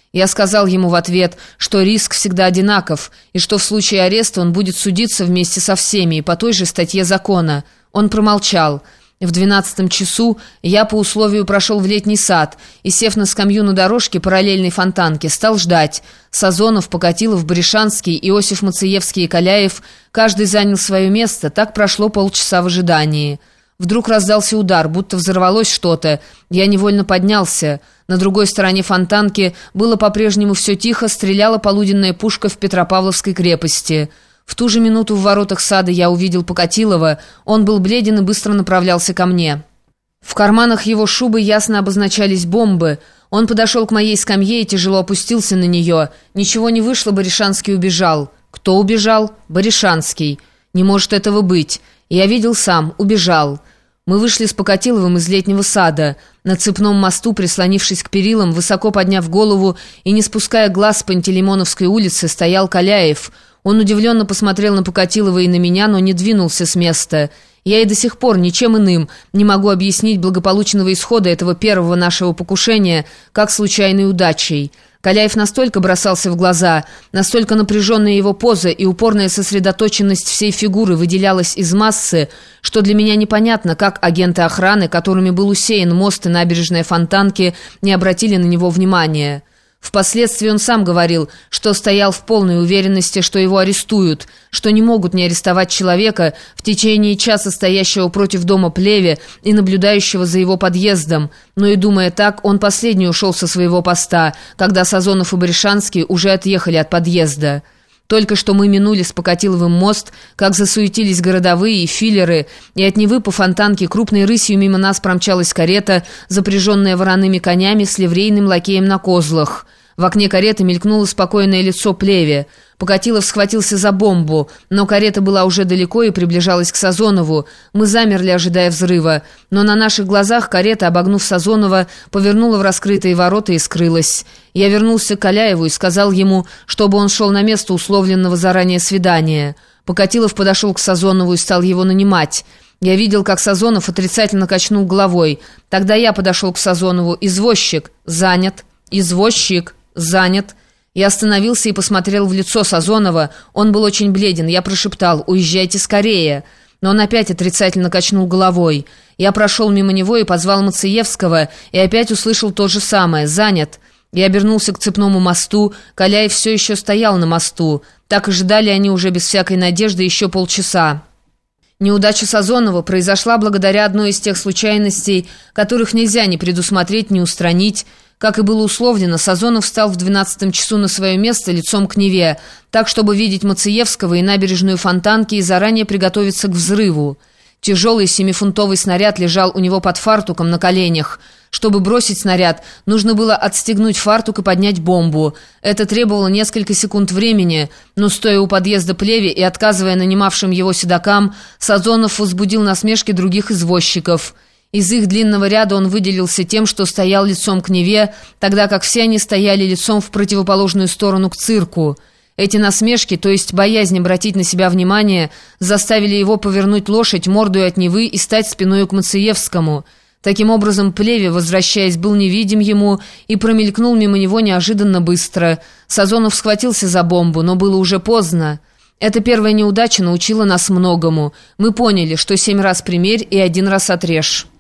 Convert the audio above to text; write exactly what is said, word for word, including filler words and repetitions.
Я сказал ему в ответ, что риск всегда одинаков, и что в случае ареста он будет судиться вместе со всеми и по той же статье закона. Он промолчал. В двенадцатом часу я по условию прошел в летний сад и, сев на скамью на дорожке параллельной фонтанке, стал ждать. Сазонов, Покатилов, Баришанский, Иосиф Мациевский и Каляев, каждый занял свое место, так прошло полчаса в ожидании. Вдруг раздался удар, будто взорвалось что-то. Я невольно поднялся. На другой стороне фонтанки было по-прежнему все тихо, стреляла полуденная пушка в Петропавловской крепости. В ту же минуту в воротах сада я увидел Покатилова. Он был бледен и быстро направлялся ко мне. В карманах его шубы ясно обозначались бомбы. Он подошел к моей скамье и тяжело опустился на нее. Ничего не вышло, Баришанский убежал. Кто убежал? Баришанский. Не может этого быть. Я видел сам. Убежал. Мы вышли с Покатиловым из летнего сада. На цепном мосту, прислонившись к перилам, высоко подняв голову и не спуская глаз с Пантелеймоновской улицы, стоял Каляев. Он удивленно посмотрел на Покатилова и на меня, но не двинулся с места. Я и до сих пор ничем иным не могу объяснить благополучного исхода этого первого нашего покушения, как случайной удачей. Каляев настолько бросался в глаза, настолько напряженная его поза и упорная сосредоточенность всей фигуры выделялась из массы, что для меня непонятно, как агенты охраны, которыми был усеян мост и набережная Фонтанки, не обратили на него внимания. Впоследствии он сам говорил, что стоял в полной уверенности, что его арестуют, что не могут не арестовать человека, в течение часа стоящего против дома Плеве и наблюдающего за его подъездом. Но и думая так, он последний ушел со своего поста, когда Сазонов и Баришанский уже отъехали от подъезда. Только что мы минули с Покатиловым мост, как засуетились городовые и филлеры, и от Невы по Фонтанке крупной рысью мимо нас промчалась карета, запряженная вороными конями с ливрейным лакеем на козлах. В окне кареты мелькнуло спокойное лицо Плеве. Покатилов схватился за бомбу, но карета была уже далеко и приближалась к Сазонову. Мы замерли, ожидая взрыва, но на наших глазах карета, обогнув Сазонова, повернула в раскрытые ворота и скрылась. Я вернулся к Каляеву и сказал ему, чтобы он шел на место условленного заранее свидания. Покатилов подошел к Сазонову и стал его нанимать. Я видел, как Сазонов отрицательно качнул головой. Тогда я подошел к Сазонову. «Извозчик. Занят. Извозчик. Занят». Я остановился и посмотрел в лицо Сазонова. Он был очень бледен. Я прошептал: «Уезжайте скорее». Но он опять отрицательно качнул головой. Я прошел мимо него и позвал Мациевского, и опять услышал то же самое: «Занят». Я обернулся к цепному мосту. Каляев все еще стоял на мосту. Так и ждали они уже без всякой надежды еще полчаса. Неудача Сазонова произошла благодаря одной из тех случайностей, которых нельзя ни предусмотреть, ни устранить. Как и было условлено, Сазонов встал в двенадцатом часу на свое место лицом к Неве, так, чтобы видеть Мациевского и набережную Фонтанки и заранее приготовиться к взрыву. Тяжелый семифунтовый снаряд лежал у него под фартуком на коленях. Чтобы бросить снаряд, нужно было отстегнуть фартук и поднять бомбу. Это требовало несколько секунд времени, но, стоя у подъезда Плеве и отказывая нанимавшим его седокам, Сазонов возбудил насмешки других извозчиков. Из их длинного ряда он выделился тем, что стоял лицом к Неве, тогда как все они стояли лицом в противоположную сторону к цирку. Эти насмешки, то есть боязнь обратить на себя внимание, заставили его повернуть лошадь мордой от Невы и стать спиной к Мациевскому. Таким образом, Плеве, возвращаясь, был невидим ему и промелькнул мимо него неожиданно быстро. Сазонов схватился за бомбу, но было уже поздно. Эта первая неудача научила нас многому. Мы поняли, что семь раз примерь и один раз отрежь.